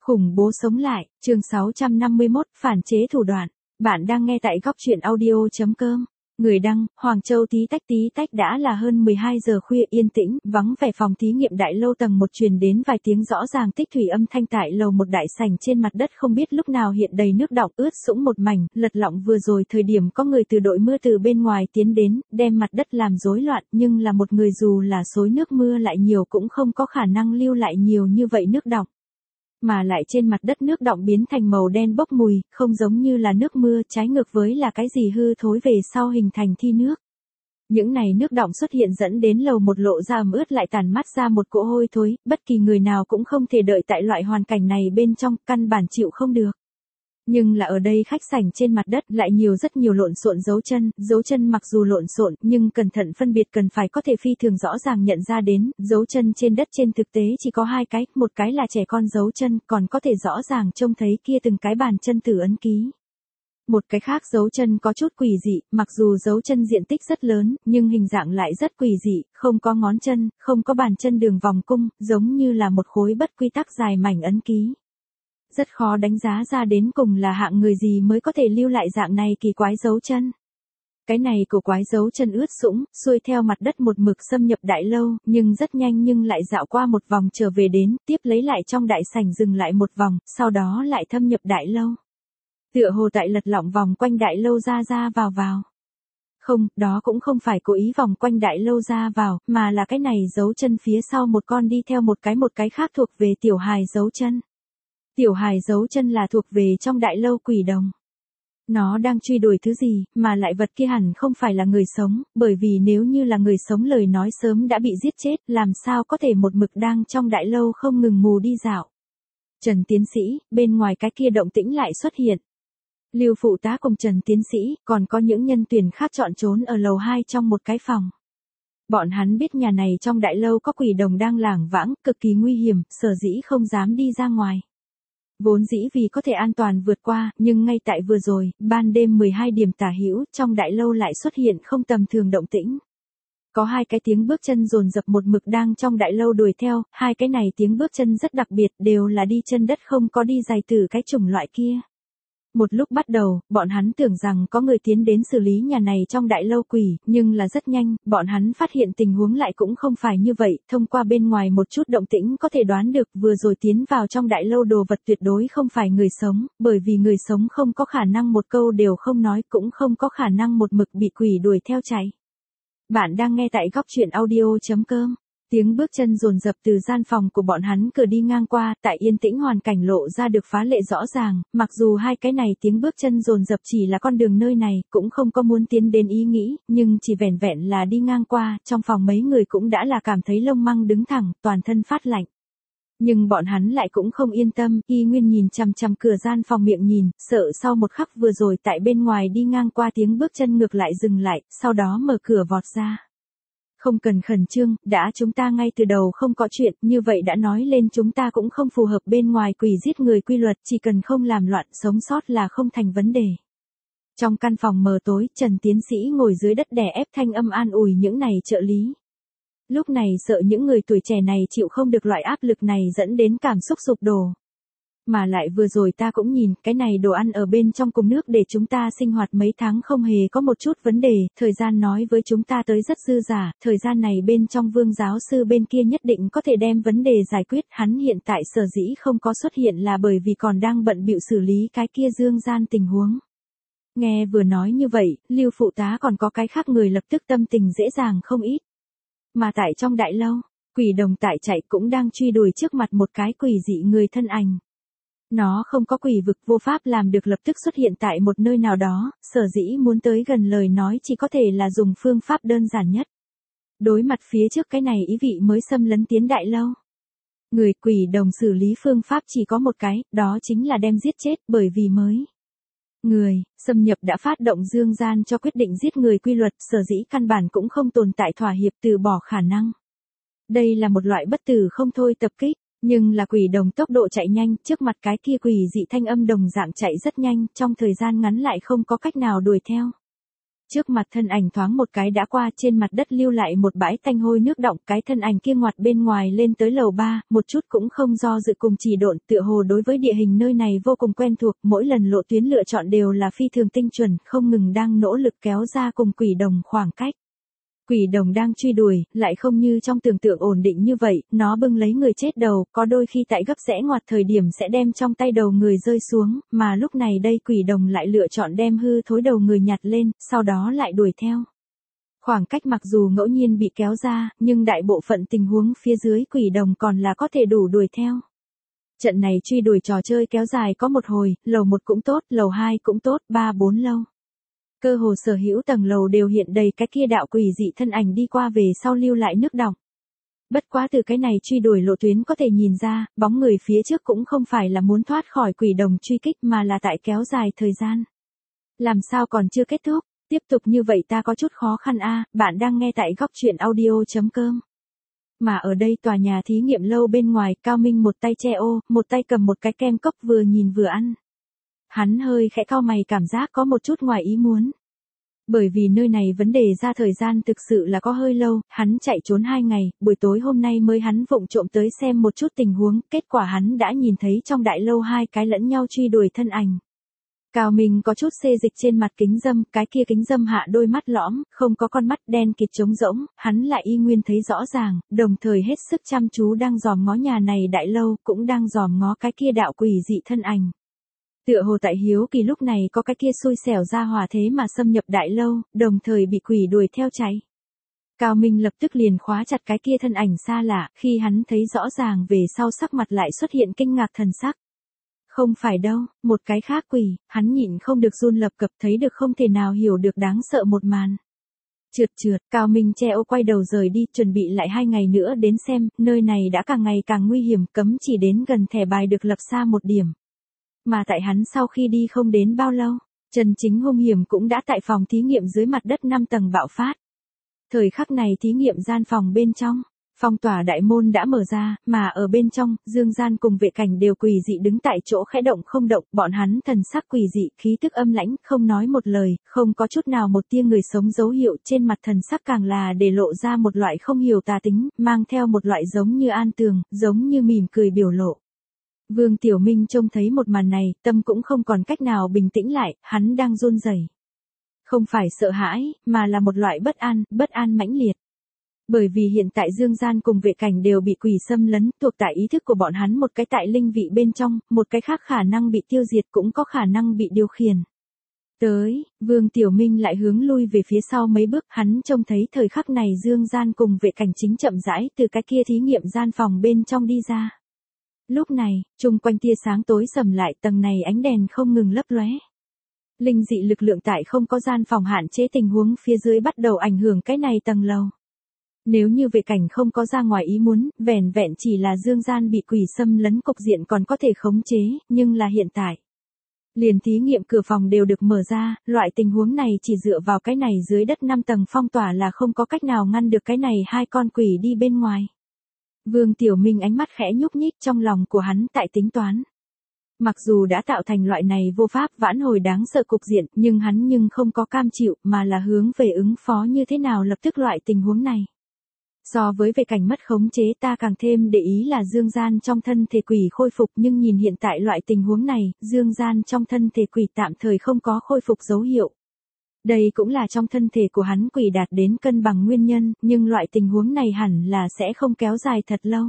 Khủng bố sống lại, chương 651, phản chế thủ đoạn. Bạn đang nghe tại góc truyện audio.com. Người đăng, Hoàng Châu tí tách đã là hơn 12 giờ khuya yên tĩnh, vắng vẻ phòng thí nghiệm đại lâu tầng 1 truyền đến vài tiếng rõ ràng tích thủy âm thanh tại lầu một đại sảnh trên mặt đất không biết lúc nào hiện đầy nước đọng ướt sũng một mảnh, lật lọng vừa rồi thời điểm có người từ đội mưa từ bên ngoài tiến đến, đem mặt đất làm rối loạn nhưng là một người dù là xối nước mưa lại nhiều cũng không có khả năng lưu lại nhiều như vậy nước đọng. Mà lại trên mặt đất nước đọng biến thành màu đen bốc mùi, không giống như là nước mưa, trái ngược với là cái gì hư thối về sau hình thành thi nước. Những này nước đọng xuất hiện dẫn đến lầu một lộ ra ẩm ướt lại tàn mắt ra một cỗ hôi thối, bất kỳ người nào cũng không thể đợi tại loại hoàn cảnh này bên trong, căn bản chịu không được. Nhưng là ở đây khách sảnh trên mặt đất lại rất nhiều lộn xộn dấu chân mặc dù lộn xộn nhưng cẩn thận phân biệt cần phải có thể phi thường rõ ràng nhận ra đến, dấu chân trên đất trên thực tế chỉ có hai cái, một cái là trẻ con dấu chân, còn có thể rõ ràng trông thấy kia từng cái bàn chân tử ấn ký. Một cái khác dấu chân có chút quỷ dị, mặc dù dấu chân diện tích rất lớn, nhưng hình dạng lại rất quỷ dị, không có ngón chân, không có bàn chân đường vòng cung, giống như là một khối bất quy tắc dài mảnh ấn ký. Rất khó đánh giá ra đến cùng là hạng người gì mới có thể lưu lại dạng này kỳ quái dấu chân. Cái này cổ quái dấu chân ướt sũng, xuôi theo mặt đất một mực xâm nhập đại lâu, nhưng rất nhanh nhưng lại dạo qua một vòng trở về đến, tiếp lấy lại trong đại sảnh dừng lại một vòng, sau đó lại thâm nhập đại lâu. Tựa hồ tại lật lọng vòng quanh đại lâu ra vào. Không, đó cũng không phải cố ý vòng quanh đại lâu ra vào, mà là cái này dấu chân phía sau một con đi theo một cái khác thuộc về tiểu hài dấu chân. Tiểu hài dấu chân là thuộc về trong đại lâu quỷ đồng. Nó đang truy đuổi thứ gì, mà lại vật kia hẳn không phải là người sống, bởi vì nếu như là người sống lời nói sớm đã bị giết chết, làm sao có thể một mực đang trong đại lâu không ngừng mù đi dạo. Trần tiến sĩ, bên ngoài cái kia động tĩnh lại xuất hiện. Lưu phụ tá cùng Trần tiến sĩ, còn có những nhân tuyển khác chọn trốn ở lầu 2 trong một cái phòng. Bọn hắn biết nhà này trong đại lâu có quỷ đồng đang lảng vãng, cực kỳ nguy hiểm, sở dĩ không dám đi ra ngoài. Vốn dĩ vì có thể an toàn vượt qua, nhưng ngay tại vừa rồi, ban đêm 12 điểm tả hữu, trong đại lâu lại xuất hiện không tầm thường động tĩnh. Có hai cái tiếng bước chân dồn dập một mực đang trong đại lâu đuổi theo, hai cái này tiếng bước chân rất đặc biệt, đều là đi chân đất không có đi giày từ cái chủng loại kia. Một lúc bắt đầu, bọn hắn tưởng rằng có người tiến đến xử lý nhà này trong đại lâu quỷ, nhưng là rất nhanh, bọn hắn phát hiện tình huống lại cũng không phải như vậy, thông qua bên ngoài một chút động tĩnh có thể đoán được vừa rồi tiến vào trong đại lâu đồ vật tuyệt đối không phải người sống, bởi vì người sống không có khả năng một câu đều không nói cũng không có khả năng một mực bị quỷ đuổi theo chạy. Bạn đang nghe tại góc truyện audio.com. Tiếng bước chân dồn dập từ gian phòng của bọn hắn cửa đi ngang qua, tại yên tĩnh hoàn cảnh lộ ra được phá lệ rõ ràng, mặc dù hai cái này tiếng bước chân dồn dập chỉ là con đường nơi này, cũng không có muốn tiến đến ý nghĩ, nhưng chỉ vẻn vẹn là đi ngang qua, trong phòng mấy người cũng đã là cảm thấy lông măng đứng thẳng, toàn thân phát lạnh. Nhưng bọn hắn lại cũng không yên tâm, y nguyên nhìn chằm chằm cửa gian phòng miệng nhìn, sợ sau một khắc vừa rồi tại bên ngoài đi ngang qua tiếng bước chân ngược lại dừng lại, sau đó mở cửa vọt ra. Không cần khẩn trương, đã chúng ta ngay từ đầu không có chuyện, như vậy đã nói lên chúng ta cũng không phù hợp bên ngoài quỷ giết người quy luật, chỉ cần không làm loạn, sống sót là không thành vấn đề. Trong căn phòng mờ tối, Trần tiến sĩ ngồi dưới đất đè ép thanh âm an ủi những này trợ lý. Lúc này sợ những người tuổi trẻ này chịu không được loại áp lực này dẫn đến cảm xúc sụp đổ. Mà lại vừa rồi ta cũng nhìn, cái này đồ ăn ở bên trong cùng nước để chúng ta sinh hoạt mấy tháng không hề có một chút vấn đề, thời gian nói với chúng ta tới rất dư dả, thời gian này bên trong Vương giáo sư bên kia nhất định có thể đem vấn đề giải quyết, hắn hiện tại sở dĩ không có xuất hiện là bởi vì còn đang bận bịu xử lý cái kia dương gian tình huống. Nghe vừa nói như vậy, Lưu phụ tá còn có cái khác người lập tức tâm tình dễ dàng không ít. Mà tại trong đại lâu, quỷ đồng tại chạy cũng đang truy đuổi trước mặt một cái quỷ dị người thân ảnh. Nó không có quỷ vực vô pháp làm được lập tức xuất hiện tại một nơi nào đó, sở dĩ muốn tới gần lời nói chỉ có thể là dùng phương pháp đơn giản nhất. Đối mặt phía trước cái này ý vị mới xâm lấn tiến đại lâu. Người quỷ đồng xử lý phương pháp chỉ có một cái, đó chính là đem giết chết, bởi vì mới. Người, xâm nhập đã phát động dương gian cho quyết định giết người quy luật, sở dĩ căn bản cũng không tồn tại thỏa hiệp từ bỏ khả năng. Đây là một loại bất tử không thôi tập kích. Nhưng là quỷ đồng tốc độ chạy nhanh, trước mặt cái kia quỷ dị thanh âm đồng dạng chạy rất nhanh, trong thời gian ngắn lại không có cách nào đuổi theo. Trước mặt thân ảnh thoáng một cái đã qua, trên mặt đất lưu lại một bãi tanh hôi nước đọng, cái thân ảnh kia ngoặt bên ngoài lên tới lầu 3, một chút cũng không do dự cùng chỉ độn, tựa hồ đối với địa hình nơi này vô cùng quen thuộc, mỗi lần lộ tuyến lựa chọn đều là phi thường tinh chuẩn, không ngừng đang nỗ lực kéo ra cùng quỷ đồng khoảng cách. Quỷ đồng đang truy đuổi, lại không như trong tưởng tượng ổn định như vậy, nó bưng lấy người chết đầu, có đôi khi tại gấp rẽ ngoặt thời điểm sẽ đem trong tay đầu người rơi xuống, mà lúc này đây quỷ đồng lại lựa chọn đem hư thối đầu người nhặt lên, sau đó lại đuổi theo. Khoảng cách mặc dù ngẫu nhiên bị kéo ra, nhưng đại bộ phận tình huống phía dưới quỷ đồng còn là có thể đủ đuổi theo. Trận này truy đuổi trò chơi kéo dài có một hồi, lầu 1 cũng tốt, lầu 2 cũng tốt, 3-4 lâu. Cơ hồ sở hữu tầng lầu đều hiện đầy cái kia đạo quỷ dị thân ảnh đi qua về sau lưu lại nước đọng. Bất quá từ cái này truy đuổi lộ tuyến có thể nhìn ra, bóng người phía trước cũng không phải là muốn thoát khỏi quỷ đồng truy kích mà là tại kéo dài thời gian. Làm sao còn chưa kết thúc, tiếp tục như vậy ta có chút khó khăn a. Bạn đang nghe tại góc truyện audio.com. Mà ở đây tòa nhà thí nghiệm lâu bên ngoài, Cao Minh một tay che ô, một tay cầm một cái kem cốc vừa nhìn vừa ăn. Hắn hơi khẽ cau mày, cảm giác có một chút ngoài ý muốn. Bởi vì nơi này vấn đề ra thời gian thực sự là có hơi lâu, hắn chạy trốn 2 ngày, buổi tối hôm nay mới hắn vụng trộm tới xem một chút tình huống, kết quả hắn đã nhìn thấy trong đại lâu 2 cái lẫn nhau truy đuổi thân ảnh. Cao Minh có chút xê dịch trên mặt kính râm, cái kia kính râm hạ đôi mắt lõm, không có con mắt đen kịt trống rỗng, hắn lại y nguyên thấy rõ ràng, đồng thời hết sức chăm chú đang dòm ngó nhà này đại lâu, cũng đang dòm ngó cái kia đạo quỷ dị thân ảnh. Tựa hồ tại hiếu kỳ lúc này có cái kia xui xẻo ra hòa thế mà xâm nhập đại lâu, đồng thời bị quỷ đuổi theo chạy. Cao Minh lập tức liền khóa chặt cái kia thân ảnh xa lạ, khi hắn thấy rõ ràng về sau sắc mặt lại xuất hiện kinh ngạc thần sắc. Không phải đâu, một cái khác quỷ, hắn nhịn không được run lập cập, thấy được không thể nào hiểu được đáng sợ một màn. Trượt, Cao Minh che ô quay đầu rời đi, chuẩn bị lại 2 ngày nữa đến xem, nơi này đã càng ngày càng nguy hiểm, cấm chỉ đến gần thẻ bài được lập xa một điểm. Mà tại hắn sau khi đi không đến bao lâu, chân chính hung hiểm cũng đã tại phòng thí nghiệm dưới mặt đất 5 tầng bạo phát. Thời khắc này thí nghiệm gian phòng bên trong, phong tỏa đại môn đã mở ra, mà ở bên trong, Dương Gian cùng vệ cảnh đều quỷ dị đứng tại chỗ khẽ động không động, bọn hắn thần sắc quỷ dị, khí tức âm lãnh, không nói một lời, không có chút nào một tia người sống dấu hiệu, trên mặt thần sắc càng là để lộ ra một loại không hiểu tà tính, mang theo một loại giống như an tường, giống như mỉm cười biểu lộ. Vương Tiểu Minh trông thấy một màn này, tâm cũng không còn cách nào bình tĩnh lại, hắn đang run rẩy. Không phải sợ hãi, mà là một loại bất an mãnh liệt. Bởi vì hiện tại Dương Gian cùng vệ cảnh đều bị quỷ xâm lấn, thuộc tại ý thức của bọn hắn một cái tại linh vị bên trong, một cái khác khả năng bị tiêu diệt cũng có khả năng bị điều khiển. Vương Tiểu Minh lại hướng lui về phía sau mấy bước, hắn trông thấy thời khắc này Dương Gian cùng vệ cảnh chính chậm rãi từ cái kia thí nghiệm gian phòng bên trong đi ra. Lúc này, chung quanh tia sáng tối sầm lại, tầng này ánh đèn không ngừng lấp lóe. Linh dị lực lượng tại không có gian phòng hạn chế tình huống phía dưới bắt đầu ảnh hưởng cái này tầng lầu. Nếu như vệ cảnh không có ra ngoài ý muốn, vẻn vẹn chỉ là Dương Gian bị quỷ xâm lấn cục diện còn có thể khống chế, nhưng là hiện tại. Liền thí nghiệm cửa phòng đều được mở ra, loại tình huống này chỉ dựa vào cái này dưới đất 5 tầng phong tỏa là không có cách nào ngăn được cái này 2 con quỷ đi bên ngoài. Vương Tiểu Minh ánh mắt khẽ nhúc nhích, trong lòng của hắn tại tính toán. Mặc dù đã tạo thành loại này vô pháp vãn hồi đáng sợ cục diện, nhưng hắn không có cam chịu, mà là hướng về ứng phó như thế nào lập tức loại tình huống này. So với về cảnh mất khống chế, ta càng thêm để ý là Dương Gian trong thân thể quỷ khôi phục, nhưng nhìn hiện tại loại tình huống này, Dương Gian trong thân thể quỷ tạm thời không có khôi phục dấu hiệu. Đây cũng là trong thân thể của hắn quỷ đạt đến cân bằng nguyên nhân, nhưng loại tình huống này hẳn là sẽ không kéo dài thật lâu.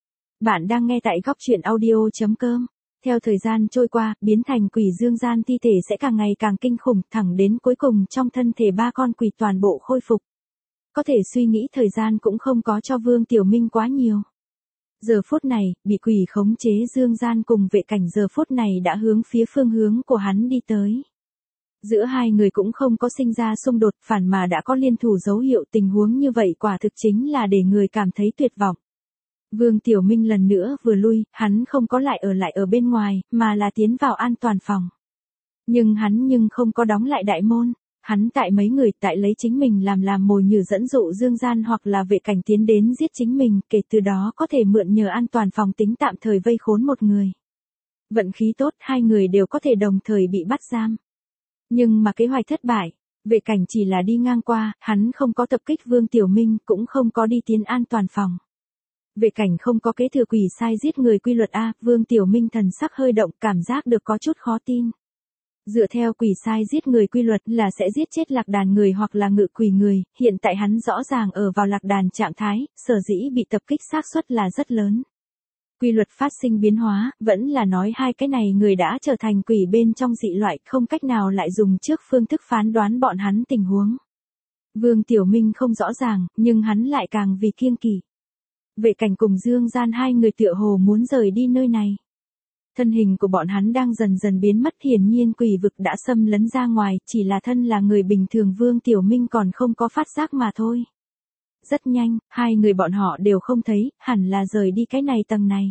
Bạn đang nghe tại góc truyện audio.com. Theo thời gian trôi qua, biến thành quỷ Dương Gian thi thể sẽ càng ngày càng kinh khủng, thẳng đến cuối cùng trong thân thể 3 con quỷ toàn bộ khôi phục. Có thể suy nghĩ thời gian cũng không có cho Vương Tiểu Minh quá nhiều. Giờ phút này, bị quỷ khống chế Dương Gian cùng vệ cảnh giờ phút này đã hướng phía phương hướng của hắn đi tới. Giữa hai người cũng không có sinh ra xung đột, phản mà đã có liên thủ dấu hiệu, tình huống như vậy quả thực chính là để người cảm thấy tuyệt vọng. Vương Tiểu Minh lần nữa vừa lui, hắn không có lại ở bên ngoài, mà là tiến vào an toàn phòng. Nhưng hắn không có đóng lại đại môn. Hắn tại mấy người tại lấy chính mình làm mồi nhử dẫn dụ Dương Gian hoặc là vệ cảnh tiến đến giết chính mình, kể từ đó có thể mượn nhờ an toàn phòng tính tạm thời vây khốn một người. Vận khí tốt, 2 người đều có thể đồng thời bị bắt giam. Nhưng mà kế hoạch thất bại. Vệ Cảnh chỉ là đi ngang qua, hắn không có tập kích Vương Tiểu Minh, cũng không có đi tiến an toàn phòng. Vệ Cảnh không có kế thừa quỷ sai giết người quy luật a, Vương Tiểu Minh thần sắc hơi động, cảm giác được có chút khó tin. Dựa theo quỷ sai giết người quy luật là sẽ giết chết lạc đàn người hoặc là ngự quỷ người, hiện tại hắn rõ ràng ở vào lạc đàn trạng thái, sở dĩ bị tập kích xác suất là rất lớn. Quy luật phát sinh biến hóa, vẫn là nói hai cái này người đã trở thành quỷ bên trong dị loại, không cách nào lại dùng trước phương thức phán đoán bọn hắn tình huống. Vương Tiểu Minh không rõ ràng, nhưng hắn lại càng vì kiêng kỵ. Vệ Cảnh cùng Dương Gian hai người tựa hồ muốn rời đi nơi này. Thân hình của bọn hắn đang dần dần biến mất, hiển nhiên quỷ vực đã xâm lấn ra ngoài, chỉ là thân là người bình thường Vương Tiểu Minh còn không có phát giác mà thôi. Rất nhanh, hai người bọn họ đều không thấy, hẳn là rời đi cái này tầng này.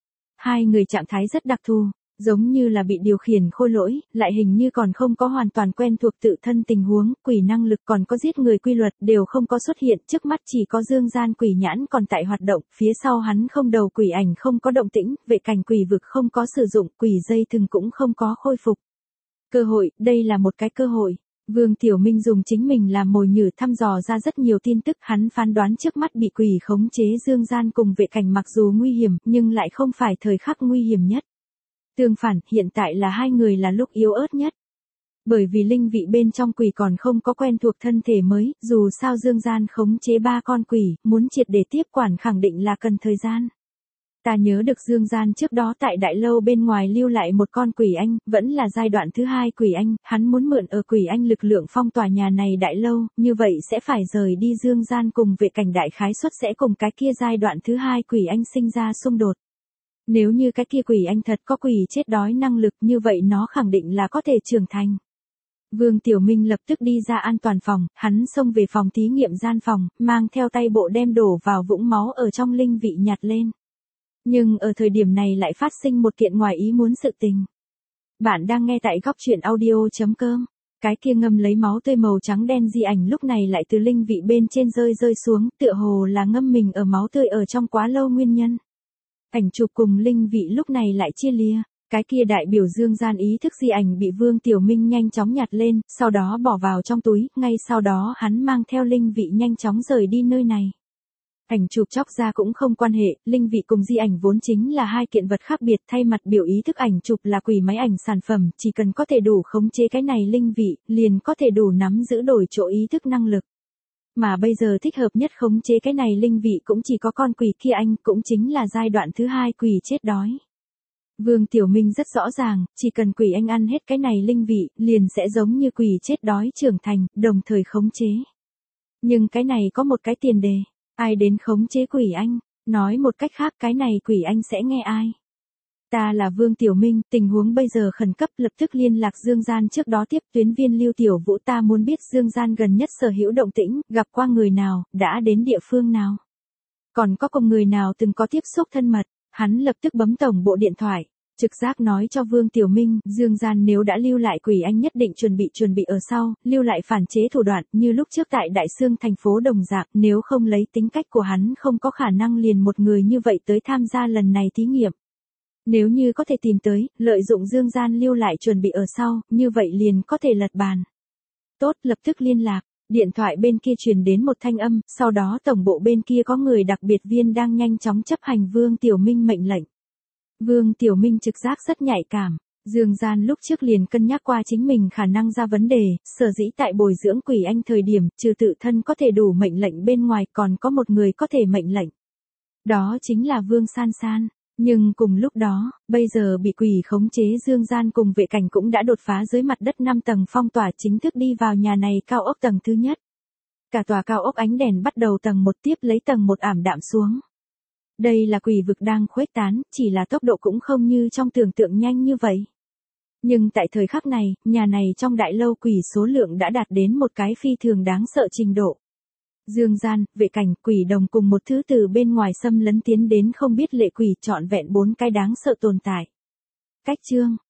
Hai người trạng thái rất đặc thù, giống như là bị điều khiển khôi lỗi, lại hình như còn không có hoàn toàn quen thuộc tự thân tình huống, quỷ năng lực còn có giết người quy luật đều không có xuất hiện, trước mắt chỉ có Dương Gian quỷ nhãn còn tại hoạt động, phía sau hắn không đầu quỷ ảnh không có động tĩnh, Vệ Cảnh quỷ vực không có sử dụng, quỷ dây thừng cũng không có khôi phục. Cơ hội, đây là một cái cơ hội. Vương Tiểu Minh dùng chính mình làm mồi nhử thăm dò ra rất nhiều tin tức, hắn phán đoán trước mắt bị quỷ khống chế Dương Gian cùng Vệ Cảnh mặc dù nguy hiểm, nhưng lại không phải thời khắc nguy hiểm nhất. Tương phản, hiện tại là hai người là lúc yếu ớt nhất. Bởi vì linh vị bên trong quỷ còn không có quen thuộc thân thể mới, dù sao Dương Gian khống chế 3 con quỷ, muốn triệt để tiếp quản khẳng định là cần thời gian. Ta nhớ được Dương Gian trước đó tại đại lâu bên ngoài lưu lại một con quỷ anh, vẫn là giai đoạn thứ 2 quỷ anh, hắn muốn mượn ở quỷ anh lực lượng phong tỏa nhà này đại lâu, như vậy sẽ phải rời đi Dương Gian cùng Vệ Cảnh đại khái suất sẽ cùng cái kia giai đoạn thứ 2 quỷ anh sinh ra xung đột. Nếu như cái kia quỷ anh thật có quỷ chết đói năng lực như vậy nó khẳng định là có thể trưởng thành. Vương Tiểu Minh lập tức đi ra an toàn phòng, hắn xông về phòng thí nghiệm gian phòng, mang theo tay bộ đem đổ vào vũng máu ở trong linh vị nhặt lên. Nhưng ở thời điểm này lại phát sinh một kiện ngoài ý muốn sự tình. Bạn đang nghe tại góc truyện audio.com. Cái kia ngâm lấy máu tươi màu trắng đen di ảnh lúc này lại từ linh vị bên trên rơi xuống, tựa hồ là ngâm mình ở máu tươi ở trong quá lâu nguyên nhân. Ảnh chụp cùng linh vị lúc này lại chia lìa, cái kia đại biểu Dương Gian ý thức di ảnh bị Vương Tiểu Minh nhanh chóng nhặt lên, sau đó bỏ vào trong túi, ngay sau đó hắn mang theo linh vị nhanh chóng rời đi nơi này. Ảnh chụp chóc ra cũng không quan hệ, linh vị cùng di ảnh vốn chính là hai kiện vật khác biệt, thay mặt biểu ý thức ảnh chụp là quỷ máy ảnh sản phẩm, chỉ cần có thể đủ khống chế cái này linh vị, liền có thể đủ nắm giữ đổi chỗ ý thức năng lực. Mà bây giờ thích hợp nhất khống chế cái này linh vị cũng chỉ có con quỷ kia anh, cũng chính là giai đoạn thứ 2 quỷ chết đói. Vương Tiểu Minh rất rõ ràng, chỉ cần quỷ anh ăn hết cái này linh vị, liền sẽ giống như quỷ chết đói trưởng thành, đồng thời khống chế. Nhưng cái này có một cái tiền đề, ai đến khống chế quỷ anh, nói một cách khác cái này quỷ anh sẽ nghe ai. Ta là Vương Tiểu Minh, tình huống bây giờ khẩn cấp, lập tức liên lạc Dương Gian, trước đó tiếp tuyến viên Lưu Tiểu Vũ, ta muốn biết Dương Gian gần nhất sở hữu động tĩnh, gặp qua người nào, đã đến địa phương nào. Còn có cùng người nào từng có tiếp xúc thân mật, hắn lập tức bấm tổng bộ điện thoại, trực giác nói cho Vương Tiểu Minh, Dương Gian nếu đã lưu lại quỷ anh nhất định chuẩn bị ở sau, lưu lại phản chế thủ đoạn, như lúc trước tại Đại Xương thành phố đồng dạng, nếu không lấy tính cách của hắn không có khả năng liền một người như vậy tới tham gia lần này thí nghiệm. Nếu như có thể tìm tới, lợi dụng Dương Gian lưu lại chuẩn bị ở sau, như vậy liền có thể lật bàn. Tốt, lập tức liên lạc. Điện thoại bên kia truyền đến một thanh âm, sau đó tổng bộ bên kia có người đặc biệt viên đang nhanh chóng chấp hành Vương Tiểu Minh mệnh lệnh. Vương Tiểu Minh trực giác rất nhạy cảm. Dương Gian lúc trước liền cân nhắc qua chính mình khả năng ra vấn đề, sở dĩ tại bồi dưỡng quỷ anh thời điểm, trừ tự thân có thể đủ mệnh lệnh bên ngoài còn có một người có thể mệnh lệnh. Đó chính là Vương San San. Nhưng cùng lúc đó, bây giờ bị quỷ khống chế Dương Gian cùng Vệ Cảnh cũng đã đột phá dưới mặt đất 5 tầng phong tỏa, chính thức đi vào nhà này cao ốc tầng thứ nhất. Cả tòa cao ốc ánh đèn bắt đầu tầng 1 tiếp lấy tầng 1 ảm đạm xuống. Đây là quỷ vực đang khuếch tán, chỉ là tốc độ cũng không như trong tưởng tượng nhanh như vậy. Nhưng tại thời khắc này, nhà này trong đại lâu quỷ số lượng đã đạt đến một cái phi thường đáng sợ trình độ. Dương Gian, Vệ Cảnh, quỷ đồng cùng một thứ từ bên ngoài xâm lấn tiến đến không biết lệ quỷ, trọn vẹn 4 cái đáng sợ tồn tại. Cách chương